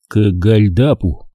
К Гальдапу.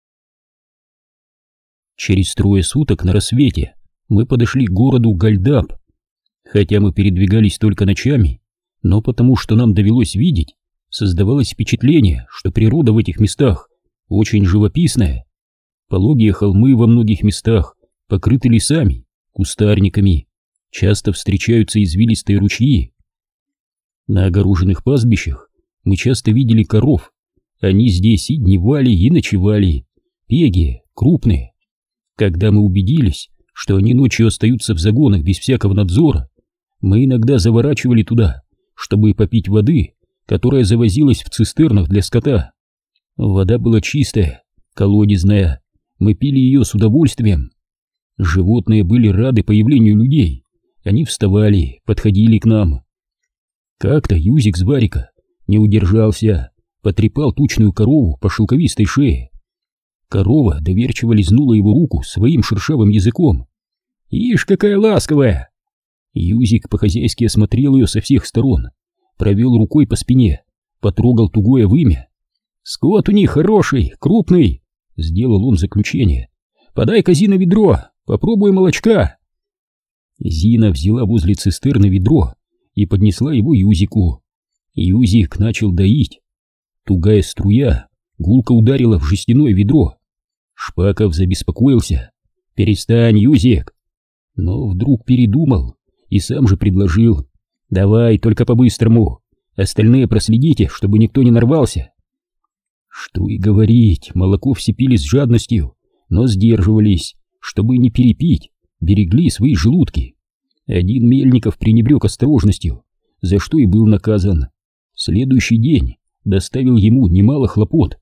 Через 3 суток на рассвете мы подошли к городу Гальдап. Хотя мы передвигались только ночами, но потому что нам довелось видеть, создавалось впечатление, что природа в этих местах очень живописная. Пологие холмы во многих местах покрыты лесами, кустарниками, часто встречаются извилистые ручьи. На огороженных пастбищах мы часто видели коров. Они здесь и дневали, и ночевали, пегие, крупные. Когда мы убедились, что они ночью остаются в загонах без всякого надзора, мы иногда заворачивали туда, чтобы попить воды, которая завозилась в цистернах для скота. Вода была чистая, колодезная, мы пили ее с удовольствием. Животные были рады появлению людей, они вставали, подходили к нам. Как-то Юзик с Барика не удержался, потрепал тучную корову по шелковистой шее. Корова доверчиво лизнула его руку своим шершавым языком. «Ишь, какая ласковая!» Юзик по-хозяйски осмотрел ее со всех сторон, провел рукой по спине, потрогал тугое вымя. «Скот у них хороший, крупный!» — сделал он заключение. «Подай-ка, Зина, ведро, попробуй молочка!» Зина взяла возле цистерны ведро и поднесла его Юзику. Юзик начал доить. Тугая струя гулко ударила в жестяное ведро. Шпаков забеспокоился. «Перестань, Юзик!» Но вдруг передумал и сам же предложил: «Давай, только по-быстрому, остальные проследите, чтобы никто не нарвался». Что и говорить, молоко все пили с жадностью, но сдерживались, чтобы не перепить, берегли свои желудки. Один Мельников пренебрег осторожностью, за что и был наказан. Следующий день доставил ему немало хлопот.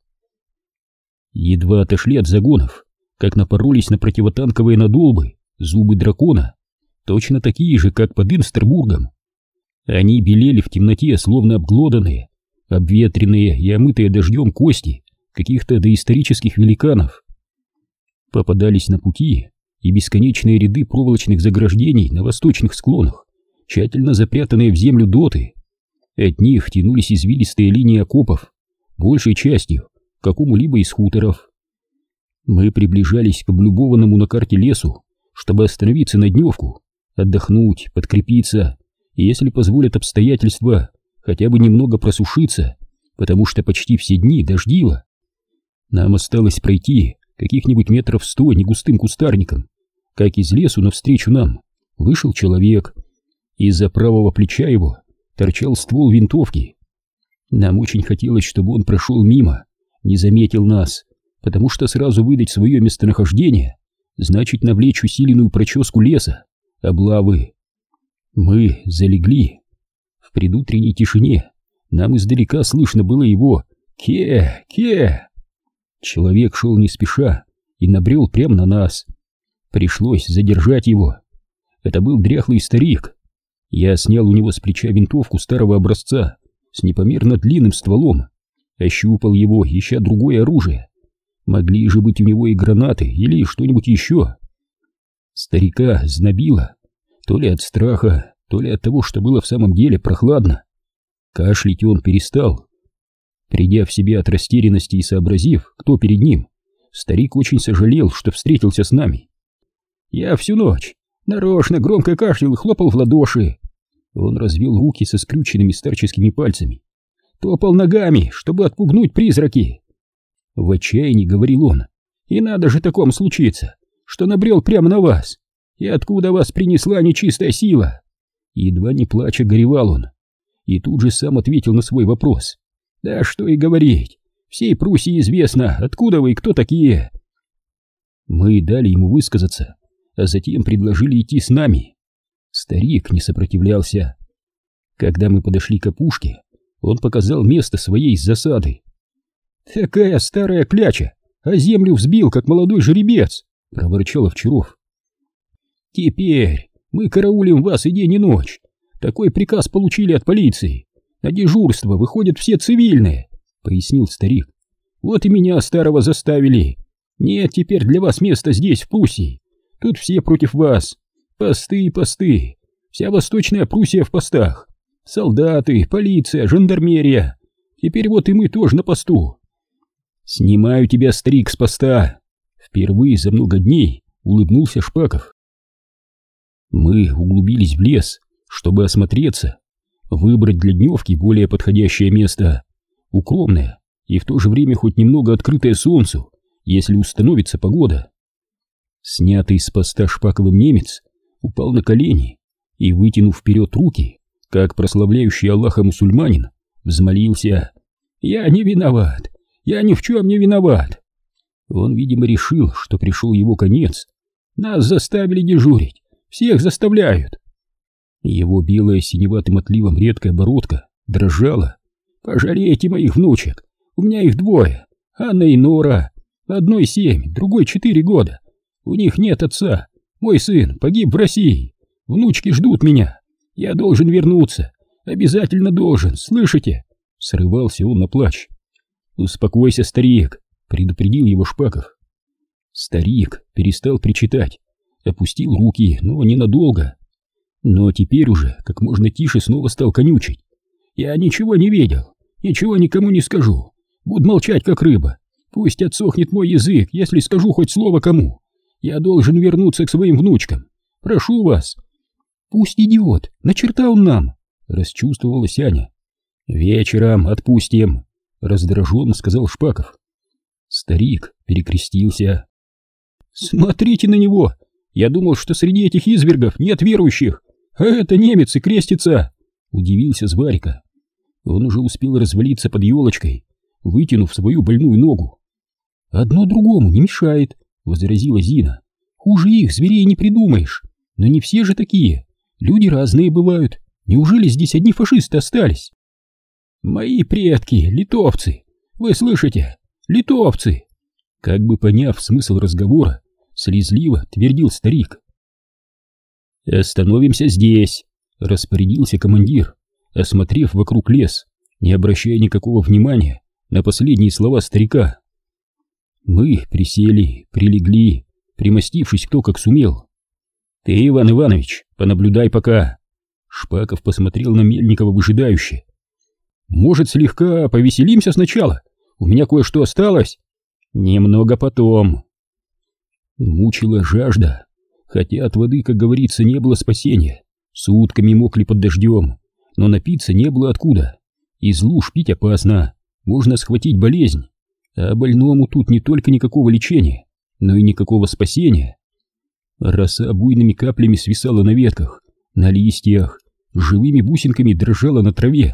Едва отошли от загонов, как напоролись на противотанковые надолбы, зубы дракона, точно такие же, как под Инстербургом. Они белели в темноте, словно обглоданные, обветренные и омытые дождем кости каких-то доисторических великанов. Попадались на пути и бесконечные ряды проволочных заграждений на восточных склонах, тщательно запрятанные в землю доты. От них тянулись извилистые линии окопов, большей частью к какому-либо из хуторов. Мы приближались к облюбованному на карте лесу, чтобы остановиться на дневку, отдохнуть, подкрепиться и, если позволят обстоятельства, хотя бы немного просушиться, потому что почти все дни дождило. Нам осталось пройти каких-нибудь метров 100 негустым кустарником, как из лесу навстречу нам вышел человек. Из-за правого плеча его торчал ствол винтовки. Нам очень хотелось, чтобы он прошел мимо, не заметил нас, потому что сразу выдать свое местонахождение значит навлечь усиленную проческу леса, облавы. Мы залегли. В предутренней тишине нам издалека слышно было его «Ке-ке». Человек шел не спеша и набрел прямо на нас. Пришлось задержать его. Это был дряхлый старик. Я снял у него с плеча винтовку старого образца с непомерно длинным стволом, ощупал его, ища другое оружие. Могли же быть у него и гранаты или что-нибудь еще. Старика знобило, то ли от страха, то ли от того, что было в самом деле прохладно. Кашлять он перестал. Придя в себя от растерянности и сообразив, кто перед ним, старик очень сожалел, что встретился с нами. «Я всю ночь нарочно громко кашлял и хлопал в ладоши». Он развел руки со скрюченными старческими пальцами. «Топал ногами, чтобы отпугнуть призраки». В отчаянии говорил он: «И надо же такому случиться, что набрел прямо на вас. И откуда вас принесла нечистая сила?» Едва не плача горевал он. И тут же сам ответил на свой вопрос: «Да что и говорить, всей Пруссии известно, откуда вы и кто такие». Мы дали ему высказаться, а затем предложили идти с нами. Старик не сопротивлялся. Когда мы подошли к опушке, он показал место своей засады. «Такая старая кляча, а землю взбил, как молодой жеребец», — проворчал Овчаров. «Теперь мы караулим вас и день, и ночь. Такой приказ получили от полиции. На дежурство выходят все цивильные», — пояснил старик. «Вот и меня старого заставили. Нет теперь для вас места здесь, в Пруссии. Тут все против вас. Посты, посты. Вся Восточная Пруссия в постах. Солдаты, полиция, жандармерия. Теперь вот и мы тоже на посту. «Снимаю тебя, старик, с поста!» Впервые за много дней улыбнулся Шпаков. Мы углубились в лес, чтобы осмотреться, выбрать для дневки более подходящее место, укромное и в то же время хоть немного открытое солнцу, если установится погода. Снятый с поста Шпаковым немец упал на колени и, вытянув вперед руки, как прославляющий Аллаха мусульманин, взмолился: «Я не виноват! Я ни в чем не виноват!» Он, видимо, решил, что пришел его конец. Нас заставили дежурить, всех заставляют. Его белая синеватым отливом редкая бородка дрожала. «Пожалейте моих внучек, у меня их двое, Анна и Нора, одной 7, другой 4 года. У них нет отца, мой сын погиб в России, внучки ждут меня, я должен вернуться, обязательно должен, слышите?» Срывался он на плач. «Успокойся, старик», — предупредил его Шпаков. Старик перестал причитать, опустил руки, но ненадолго. Но теперь уже как можно тише снова стал конючить. «Я ничего не видел, ничего никому не скажу, буду молчать как рыба, пусть отсохнет мой язык, если скажу хоть слово кому. Я должен вернуться к своим внучкам, прошу вас». «Пусть идиот, на черта он нам», — расчувствовалась Аня. «Вечером отпустим», — раздраженно сказал Шпаков. Старик перекрестился. «Смотрите на него! Я думал, что среди этих извергов нет верующих, а это немец и крестится!» — удивился Зварика. Он уже успел развалиться под елочкой, вытянув свою больную ногу. «Одно другому не мешает», — возразила Зина. «Хуже их зверей не придумаешь. Но не все же такие. Люди разные бывают. Неужели здесь одни фашисты остались?» «Мои предки, литовцы! Вы слышите? Литовцы!» Как бы поняв смысл разговора, слезливо твердил старик. «Остановимся здесь», — распорядился командир, осмотрев вокруг лес, не обращая никакого внимания на последние слова старика. Мы присели, прилегли, примостившись кто как сумел. «Ты, Иван Иванович, понаблюдай пока». Шпаков посмотрел на Мельникова выжидающе. «Может, слегка повеселимся сначала? У меня кое-что осталось». «Немного потом». Мучила жажда, хотя от воды, как говорится, не было спасения. Сутками мокли под дождем, но напиться не было откуда. Из луж пить опасно, можно схватить болезнь. А больному тут не только никакого лечения, но и никакого спасения. Роса буйными каплями свисала на ветках, на листьях, живыми бусинками дрожала на траве.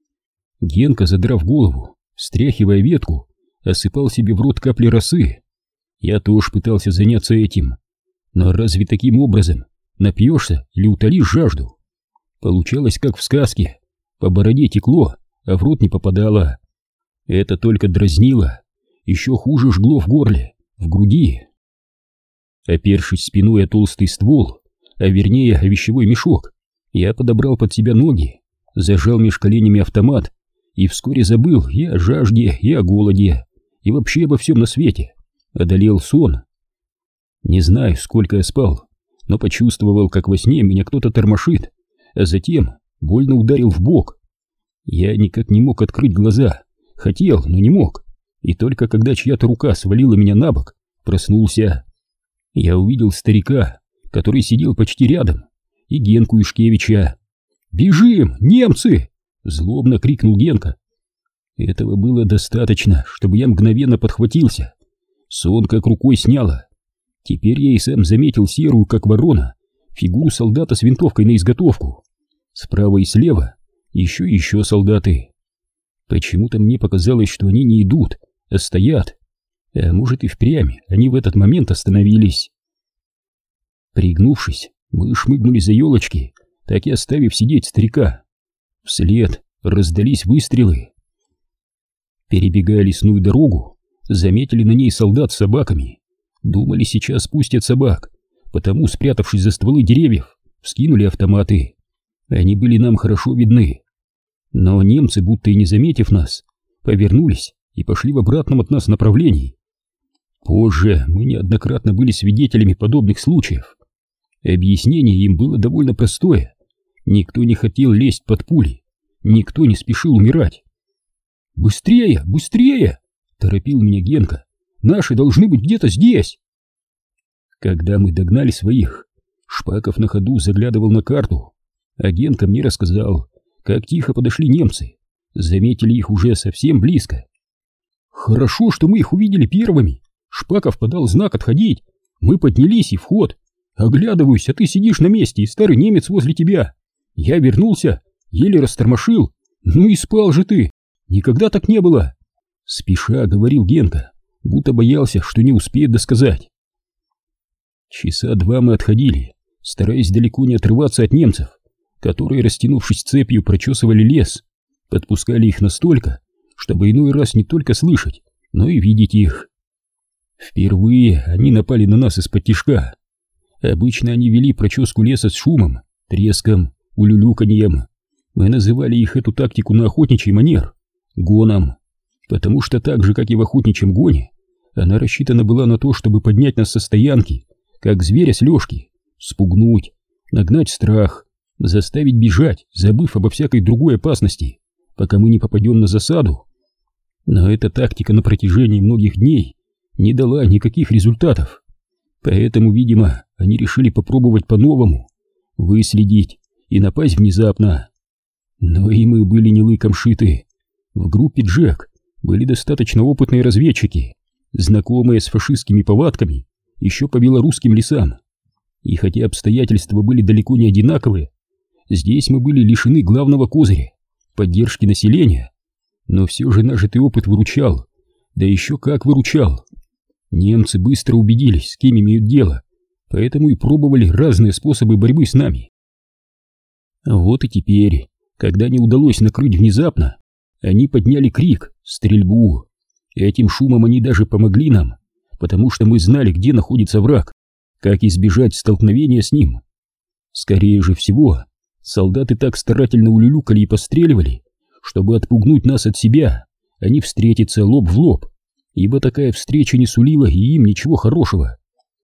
Генка, задрав голову, стряхивая ветку, осыпал себе в рот капли росы. Я тоже пытался заняться этим. Но разве таким образом напьешься или утолишь жажду? Получалось как в сказке. По бороде текло, а в рот не попадало. Это только дразнило. Еще хуже жгло в горле, в груди. Опершись спиной о толстый ствол, а вернее о вещевой мешок, я подобрал под себя ноги, зажал меж коленями автомат и вскоре забыл и о жажде, и о голоде, и вообще обо всем на свете. Одолел сон. Не знаю, сколько я спал, но почувствовал, как во сне меня кто-то тормошит, а затем больно ударил в бок. Я никак не мог открыть глаза, хотел, но не мог, и только когда чья-то рука свалила меня на бок, проснулся. Я увидел старика, который сидел почти рядом, и Генку Ишкевича. «Бежим, немцы!» — злобно крикнул Генка. Этого было достаточно, чтобы я мгновенно подхватился. Сон как рукой сняло. Теперь я и сам заметил серую, как ворона, фигуру солдата с винтовкой на изготовку. Справа и слева еще и еще солдаты. Почему-то мне показалось, что они не идут, а стоят. А может и впрямь они в этот момент остановились. Пригнувшись, мы шмыгнули за елочки, так и оставив сидеть старика. Вслед раздались выстрелы. Перебегая лесную дорогу, заметили на ней солдат с собаками. Думали, сейчас спустят собак, потому, спрятавшись за стволы деревьев, вскинули автоматы. Они были нам хорошо видны. Но немцы, будто и не заметив нас, повернулись и пошли в обратном от нас направлении. Позже мы неоднократно были свидетелями подобных случаев. Объяснение им было довольно простое. Никто не хотел лезть под пули, никто не спешил умирать. «Быстрее, быстрее!» торопил меня Генка. «Наши должны быть где-то здесь!» Когда мы догнали своих, Шпаков на ходу заглядывал на карту, а Генка мне рассказал, как тихо подошли немцы. Заметили их уже совсем близко. «Хорошо, что мы их увидели первыми. Шпаков подал знак отходить. Мы поднялись и в ход. Оглядываюсь, а ты сидишь на месте, и старый немец возле тебя. Я вернулся, еле растормошил. Ну и спал же ты. Никогда так не было!» Спеша говорил Генка, будто боялся, что не успеет досказать. Часа два мы отходили, стараясь далеко не отрываться от немцев, которые, растянувшись цепью, прочесывали лес, подпускали их настолько, чтобы иной раз не только слышать, но и видеть их. Впервые они напали на нас из-под тишка. Обычно они вели проческу леса с шумом, треском, улюлюканьем. Мы называли их эту тактику на охотничий манер гоном, потому что так же, как и в охотничьем гоне, она рассчитана была на то, чтобы поднять нас со стоянки, как зверя с лёжки, спугнуть, нагнать страх, заставить бежать, забыв обо всякой другой опасности, пока мы не попадем на засаду. Но эта тактика на протяжении многих дней не дала никаких результатов, поэтому, видимо, они решили попробовать по-новому, выследить и напасть внезапно. Но и мы были не лыком шиты. В группе «Джек» были достаточно опытные разведчики, знакомые с фашистскими повадками еще по белорусским лесам. И хотя обстоятельства были далеко не одинаковые, здесь мы были лишены главного козыря — поддержки населения. Но все же нажитый опыт выручал, да еще как выручал. Немцы быстро убедились, с кем имеют дело, поэтому и пробовали разные способы борьбы с нами. Вот и теперь, когда не удалось накрыть внезапно, они подняли крик, стрельбу. Этим шумом они даже помогли нам, потому что мы знали, где находится враг, как избежать столкновения с ним. Скорее же всего, солдаты так старательно улюлюкали и постреливали, чтобы отпугнуть нас от себя, а не встретиться лоб в лоб, ибо такая встреча не сулила и им ничего хорошего.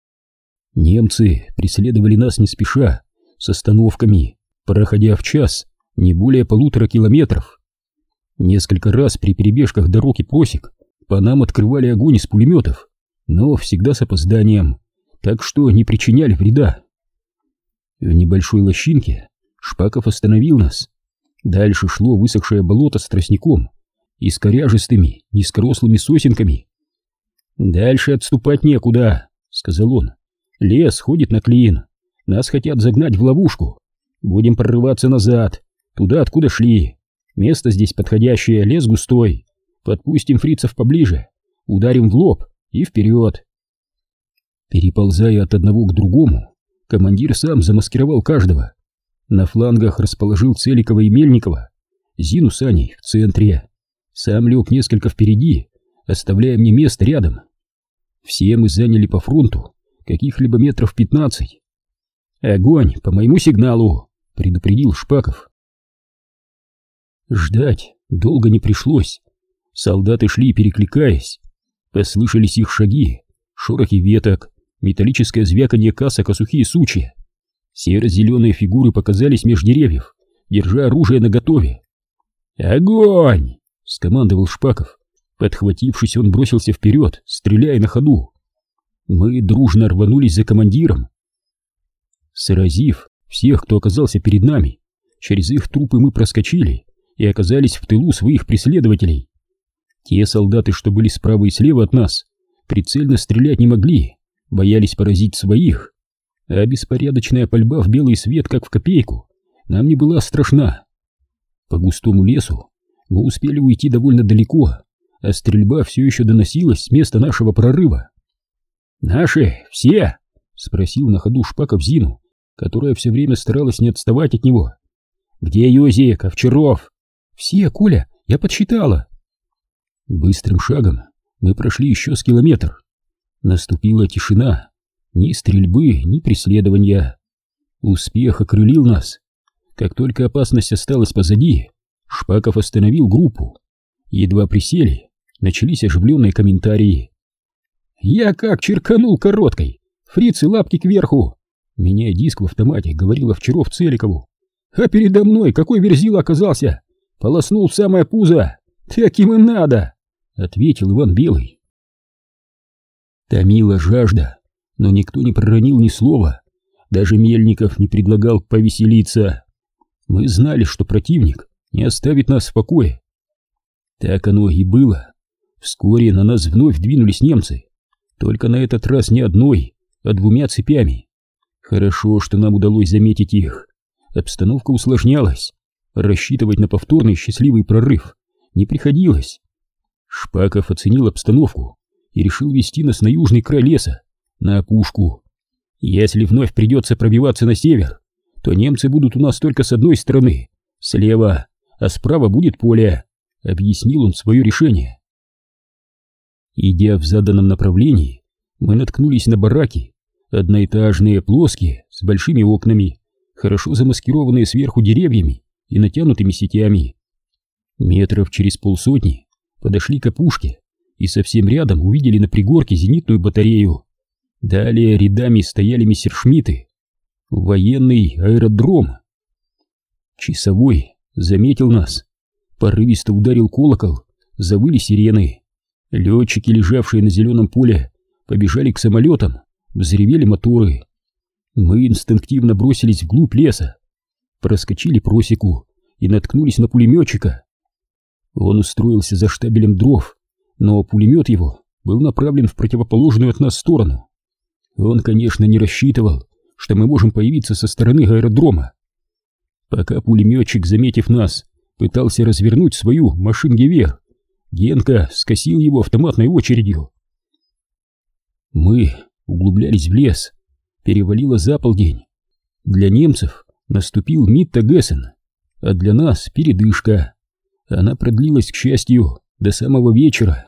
Немцы преследовали нас не спеша, с остановками, проходя в час не более 1,5 километров. Несколько раз при перебежках дорог и просек по нам открывали огонь из пулеметов, но всегда с опозданием, так что не причиняли вреда. В небольшой лощинке Шпаков остановил нас. Дальше шло высохшее болото с тростником и с коряжестыми, низкорослыми сосенками. «Дальше отступать некуда», — сказал он. «Лес ходит на клин, нас хотят загнать в ловушку. Будем прорываться назад, туда, откуда шли. Место здесь подходящее, лес густой. Подпустим фрицев поближе, ударим в лоб и вперед». Переползая от одного к другому, командир сам замаскировал каждого. На флангах расположил Целикова и Мельникова, Зину с Аней в центре. Сам лег несколько впереди, оставляя мне место рядом. Все мы заняли по фронту каких-либо метров 15. «Огонь по моему сигналу!» — предупредил Шпаков. Ждать долго не пришлось. Солдаты шли, перекликаясь. Послышались их шаги, шорохи веток, металлическое звяканье касок о сухие сучья. Серо-зеленые фигуры показались меж деревьев, держа оружие наготове. «Огонь!» — скомандовал Шпаков. Подхватившись, он бросился вперед, стреляя на ходу. Мы дружно рванулись за командиром. Сразив всех, кто оказался перед нами, через их трупы мы проскочили и оказались в тылу своих преследователей. Те солдаты, что были справа и слева от нас, прицельно стрелять не могли, боялись поразить своих, а беспорядочная пальба в белый свет, как в копейку, нам не была страшна. По густому лесу мы успели уйти довольно далеко, а стрельба все еще доносилась с места нашего прорыва. «Наши все?» — спросил на ходу Шпаков Зину, которая все время старалась не отставать от него. «Где Йозик, Овчаров?» «Все, Коля, я подсчитала». Быстрым шагом мы прошли еще с километр. Наступила тишина, ни стрельбы, ни преследования. Успех окрылил нас. Как только опасность осталась позади, Шпаков остановил группу. Едва присели, начались оживленные комментарии. «Я как черканул короткой! Фрицы лапки кверху!» Меняя диск в автомате, говорил Овчаров Целикову. «А передо мной какой верзила оказался! Полоснул в самое пузо! Таким и надо!» ответил Иван Белый. Томила жажда, но никто не проронил ни слова, даже Мельников не предлагал повеселиться. Мы знали, что противник не оставит нас в покое. Так оно и было. Вскоре на нас вновь двинулись немцы, только на этот раз не одной, а двумя цепями. Хорошо, что нам удалось заметить их. Обстановка усложнялась. Рассчитывать на повторный счастливый прорыв не приходилось. Шпаков оценил обстановку и решил вести нас на южный край леса, на опушку. Если вновь придется пробиваться на север, то немцы будут у нас только с одной стороны, слева, а справа будет поле, объяснил он свое решение. Идя в заданном направлении, мы наткнулись на бараки, одноэтажные, плоские, с большими окнами, хорошо замаскированные сверху деревьями и натянутыми сетями. Метров через полсотни подошли к опушке и совсем рядом увидели на пригорке зенитную батарею. Далее рядами стояли мессершмитты. Военный аэродром. Часовой заметил нас. Порывисто ударил колокол, завыли сирены. Летчики, лежавшие на зеленом поле, побежали к самолетам, взревели моторы. Мы инстинктивно бросились вглубь леса, проскочили просеку и наткнулись на пулеметчика. Он устроился за штабелем дров, но пулемет его был направлен в противоположную от нас сторону. Он, конечно, не рассчитывал, что мы можем появиться со стороны аэродрома. Пока пулеметчик, заметив нас, пытался развернуть свою машин-гевер, Генка скосил его автоматной очередью. Мы углублялись в лес, перевалило за полдень. Для немцев наступил Миттагессен, а для нас передышка. Она продлилась, к счастью, до самого вечера.